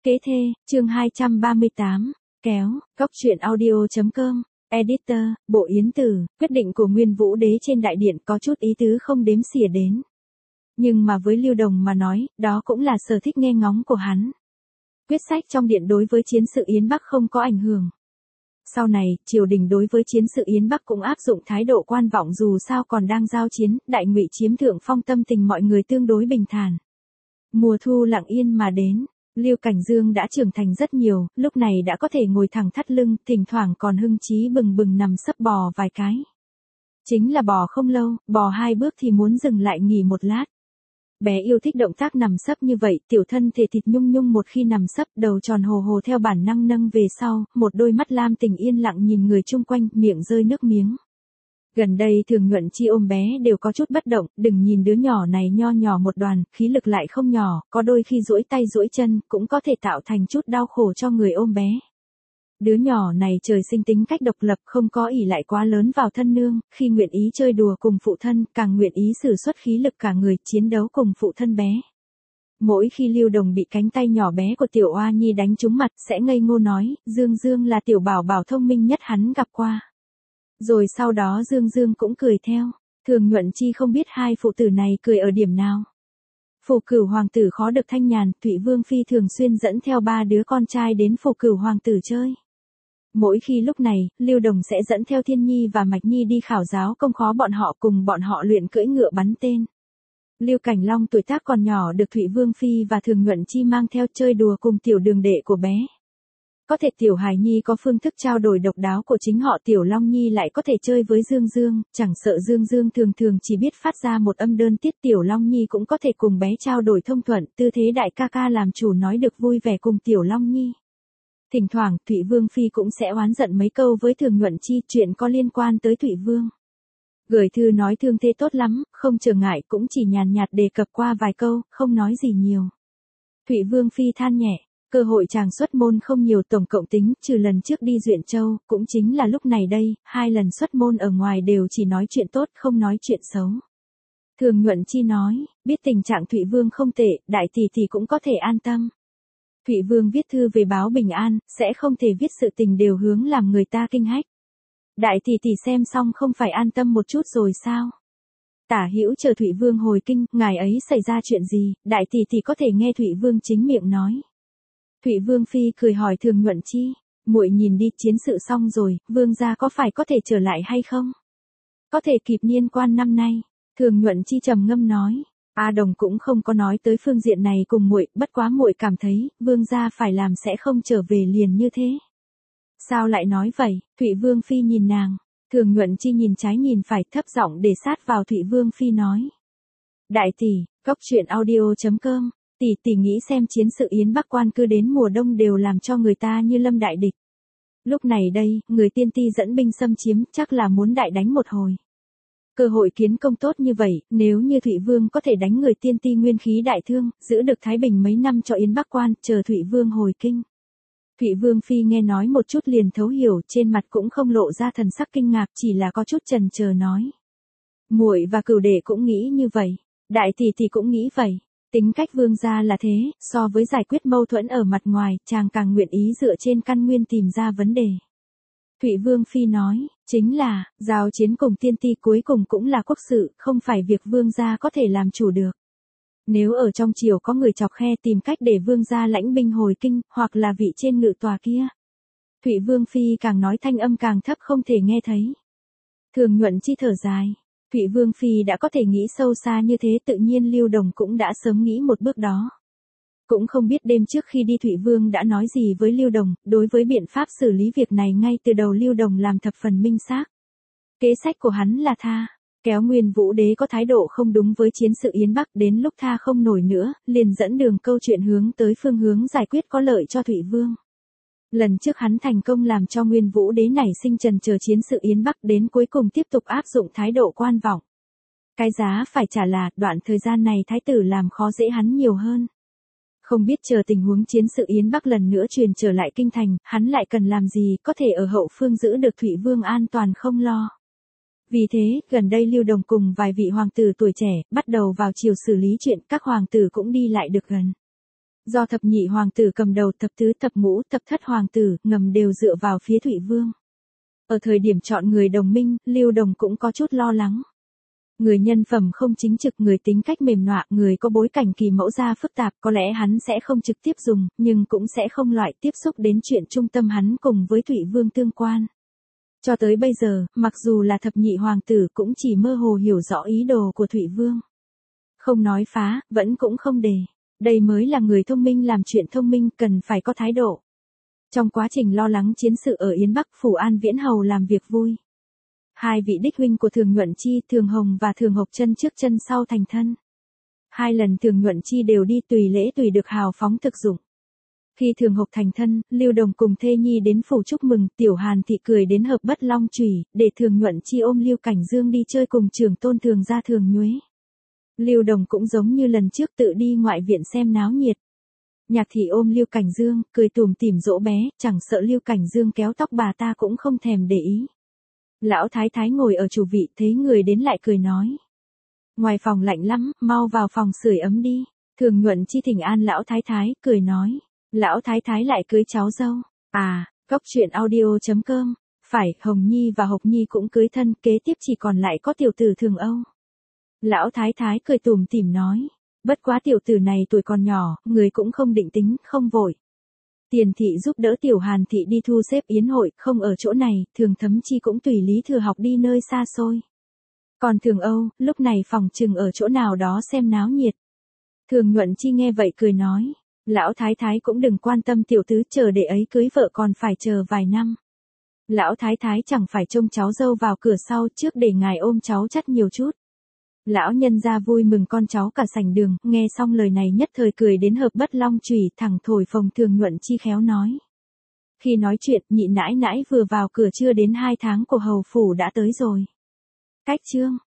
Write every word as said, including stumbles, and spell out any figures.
Kế thê, chương hai trăm ba mươi tám, kéo, góc truyện audio.com, editor, Bộ Yến Tử, quyết định của Nguyên Vũ Đế trên đại điện có chút ý tứ không đếm xỉa đến. Nhưng mà với Lưu Đồng mà nói, đó cũng là sở thích nghe ngóng của hắn. Quyết sách trong điện đối với chiến sự Yến Bắc không có ảnh hưởng. Sau này, triều đình đối với chiến sự Yến Bắc cũng áp dụng thái độ quan vọng dù sao còn đang giao chiến, đại ngụy chiếm thượng phong, tâm tình mọi người tương đối bình thản. Mùa thu lặng yên mà đến. Lưu Cảnh Dương đã trưởng thành rất nhiều, lúc này đã có thể ngồi thẳng thắt lưng, thỉnh thoảng còn hưng trí bừng bừng nằm sấp bò vài cái. Chính là bò không lâu, bò hai bước thì muốn dừng lại nghỉ một lát. Bé yêu thích động tác nằm sấp như vậy, tiểu thân thể thịt nhung nhung một khi nằm sấp, đầu tròn hồ hồ theo bản năng nâng về sau, một đôi mắt lam tình yên lặng nhìn người chung quanh, miệng rơi nước miếng. Gần đây Thường Nhuận Chi ôm bé đều có chút bất động, đừng nhìn đứa nhỏ này nho nhỏ một đoàn, khí lực lại không nhỏ, có đôi khi duỗi tay duỗi chân, cũng có thể tạo thành chút đau khổ cho người ôm bé. Đứa nhỏ này trời sinh tính cách độc lập, không có ỷ lại quá lớn vào thân nương, khi nguyện ý chơi đùa cùng phụ thân, càng nguyện ý sử xuất khí lực cả người, chiến đấu cùng phụ thân bé. Mỗi khi Lưu Đồng bị cánh tay nhỏ bé của tiểu oa nhi đánh trúng mặt, sẽ ngây ngô nói, Dương Dương là tiểu bảo bảo thông minh nhất hắn gặp qua. Rồi sau đó Dương Dương cũng cười theo. Thường Nhuận Chi không biết hai phụ tử này cười ở điểm nào. Phủ Cửu hoàng tử khó được thanh nhàn, Thụy Vương phi thường xuyên dẫn theo ba đứa con trai đến Phủ Cửu hoàng tử chơi. Mỗi khi lúc này, Lưu Đồng sẽ dẫn theo Thiên Nhi và Mạch Nhi đi khảo giáo công khó bọn họ, cùng bọn họ luyện cưỡi ngựa bắn tên. Lưu Cảnh Long tuổi tác còn nhỏ được Thụy Vương phi và Thường Nhuận Chi mang theo chơi đùa cùng tiểu đường đệ của bé. Có thể tiểu hài nhi có phương thức trao đổi độc đáo của chính họ, tiểu Long Nhi lại có thể chơi với Dương Dương, chẳng sợ Dương Dương thường thường chỉ biết phát ra một âm đơn tiết, tiểu Long Nhi cũng có thể cùng bé trao đổi thông thuận, tư thế đại ca ca làm chủ nói được vui vẻ cùng tiểu Long Nhi. Thỉnh thoảng, Thụy Vương phi cũng sẽ oán giận mấy câu với Thường Nhuận Chi, chuyện có liên quan tới Thụy Vương. Gửi thư nói thương thế tốt lắm, không trở ngại, cũng chỉ nhàn nhạt đề cập qua vài câu, không nói gì nhiều. Thụy Vương phi than nhẹ. Cơ hội chàng xuất môn không nhiều, tổng cộng tính, trừ lần trước đi Duyện Châu, cũng chính là lúc này đây, hai lần xuất môn ở ngoài đều chỉ nói chuyện tốt, không nói chuyện xấu. Thường Nhuận Chi nói, biết tình trạng Thụy Vương không tệ, đại tỷ tỷ cũng có thể an tâm. Thụy Vương viết thư về báo bình an, sẽ không thể viết sự tình đều hướng làm người ta kinh hách. Đại tỷ tỷ xem xong không phải an tâm một chút rồi sao? Tả Hữu chờ Thụy Vương hồi kinh, ngài ấy xảy ra chuyện gì, đại tỷ tỷ có thể nghe Thụy Vương chính miệng nói. Thụy Vương phi cười hỏi Thường Nhuận Chi, muội nhìn đi, chiến sự xong rồi, vương gia có phải có thể trở lại hay không? Có thể kịp niên quan năm nay. Thường Nhuận Chi trầm ngâm nói, A Đồng cũng không có nói tới phương diện này cùng muội, bất quá muội cảm thấy, vương gia phải làm sẽ không trở về liền như thế. Sao lại nói vậy? Thụy Vương phi nhìn nàng. Thường Nhuận Chi nhìn trái nhìn phải, thấp giọng để sát vào Thụy Vương phi nói. Đại tỷ, góc truyện audio.com. Tỷ tỷ nghĩ xem chiến sự Yến Bắc quan cư đến mùa đông đều làm cho người ta như lâm đại địch. Lúc này đây, người tiên ti dẫn binh xâm chiếm, chắc là muốn đại đánh một hồi. Cơ hội kiến công tốt như vậy, nếu như Thụy Vương có thể đánh người tiên ti nguyên khí đại thương, giữ được thái bình mấy năm cho Yến Bắc quan, chờ Thụy Vương hồi kinh. Thụy Vương phi nghe nói một chút liền thấu hiểu, trên mặt cũng không lộ ra thần sắc kinh ngạc, chỉ là có chút chần chờ nói. Muội và Cửu đệ cũng nghĩ như vậy, đại tỷ tỷ cũng nghĩ vậy. Tính cách vương gia là thế, so với giải quyết mâu thuẫn ở mặt ngoài, chàng càng nguyện ý dựa trên căn nguyên tìm ra vấn đề. Thụy Vương phi nói, chính là, giao chiến cùng tiên ti cuối cùng cũng là quốc sự, không phải việc vương gia có thể làm chủ được. Nếu ở trong triều có người chọc khe tìm cách để vương gia lãnh binh hồi kinh, hoặc là vị trên ngự tòa kia. Thụy Vương phi càng nói thanh âm càng thấp không thể nghe thấy. Thường Nhuận Chi thở dài. Thụy Vương phi đã có thể nghĩ sâu xa như thế, tự nhiên Lưu Đồng cũng đã sớm nghĩ một bước đó. Cũng không biết đêm trước khi đi Thụy Vương đã nói gì với Lưu Đồng, đối với biện pháp xử lý việc này ngay từ đầu Lưu Đồng làm thập phần minh xác. Kế sách của hắn là tha, kéo Nguyên Vũ Đế có thái độ không đúng với chiến sự Yến Bắc, đến lúc tha không nổi nữa, liền dẫn đường câu chuyện hướng tới phương hướng giải quyết có lợi cho Thụy Vương. Lần trước hắn thành công làm cho Nguyên Vũ Đế nảy sinh trần chờ chiến sự Yến Bắc, đến cuối cùng tiếp tục áp dụng thái độ quan vọng. Cái giá phải trả là, đoạn thời gian này thái tử làm khó dễ hắn nhiều hơn. Không biết chờ tình huống chiến sự Yến Bắc lần nữa truyền trở lại kinh thành, hắn lại cần làm gì, có thể ở hậu phương giữ được Thụy Vương an toàn không lo. Vì thế, gần đây Lưu Đồng cùng vài vị hoàng tử tuổi trẻ, bắt đầu vào chiều xử lý chuyện, các hoàng tử cũng đi lại được gần. Do thập nhị hoàng tử cầm đầu, thập tứ, thập ngũ, thập thất hoàng tử ngầm đều dựa vào phía Thụy Vương. Ở thời điểm chọn người đồng minh, Lưu Đồng cũng có chút lo lắng. Người nhân phẩm không chính trực, người tính cách mềm nọa, người có bối cảnh kỳ mẫu gia phức tạp, có lẽ hắn sẽ không trực tiếp dùng, nhưng cũng sẽ không loại tiếp xúc đến chuyện trung tâm hắn cùng với Thụy Vương tương quan. Cho tới bây giờ, mặc dù là thập nhị hoàng tử cũng chỉ mơ hồ hiểu rõ ý đồ của Thụy Vương. Không nói phá, vẫn cũng không đề. Đây mới là người thông minh làm chuyện thông minh, cần phải có thái độ. Trong quá trình lo lắng chiến sự ở Yến Bắc, Phủ An Viễn Hầu làm việc vui. Hai vị đích huynh của Thường Nhuận Chi, Thường Hồng và Thường Hộc chân trước chân sau thành thân. Hai lần Thường Nhuận Chi đều đi tùy lễ tùy được hào phóng thực dụng. Khi Thường Hộc thành thân, Lưu Đồng cùng thê nhi đến phủ chúc mừng, Tiểu Hàn thị cười đến hợp bất long chủy, để Thường Nhuận Chi ôm Lưu Cảnh Dương đi chơi cùng trưởng tôn Thường gia Thường Nhuế. Lưu Đồng cũng giống như lần trước tự đi ngoại viện xem náo nhiệt. Nhạc thị ôm Lưu Cảnh Dương, cười tủm tỉm dỗ bé, chẳng sợ Lưu Cảnh Dương kéo tóc bà ta cũng không thèm để ý. Lão thái thái ngồi ở chủ vị thấy người đến lại cười nói. Ngoài phòng lạnh lắm, mau vào phòng sưởi ấm đi. Thường Nhuận Chi thỉnh an lão thái thái, cười nói. Lão thái thái lại cưới cháu dâu. À, Cóc truyện audio chấm com. Phải, Hồng Nhi và Hộc Nhi cũng cưới thân, kế tiếp chỉ còn lại có tiểu tử Thường Âu. Lão thái thái cười tủm tỉm nói. Bất quá tiểu tử này tuổi còn nhỏ, người cũng không định tính, không vội. Tiền thị giúp đỡ Tiểu Hàn thị đi thu xếp yến hội, không ở chỗ này, Thường Thấm Chi cũng tùy Lý Thừa Học đi nơi xa xôi. Còn Thường Âu, lúc này phòng chừng ở chỗ nào đó xem náo nhiệt. Thường Nhuận Chi nghe vậy cười nói, lão thái thái cũng đừng quan tâm tiểu tứ, chờ để ấy cưới vợ còn phải chờ vài năm. Lão thái thái chẳng phải trông cháu dâu vào cửa sau trước để ngài ôm cháu chắt nhiều chút. Lão nhân gia vui mừng con cháu cả sảnh đường, nghe xong lời này nhất thời cười đến hợp bất long chủy, thẳng thổi phồng. Thường Nhuận Chi khéo nói. Khi nói chuyện, nhị nãi nãi vừa vào cửa chưa đến hai tháng của hầu phủ đã tới rồi. Cách chương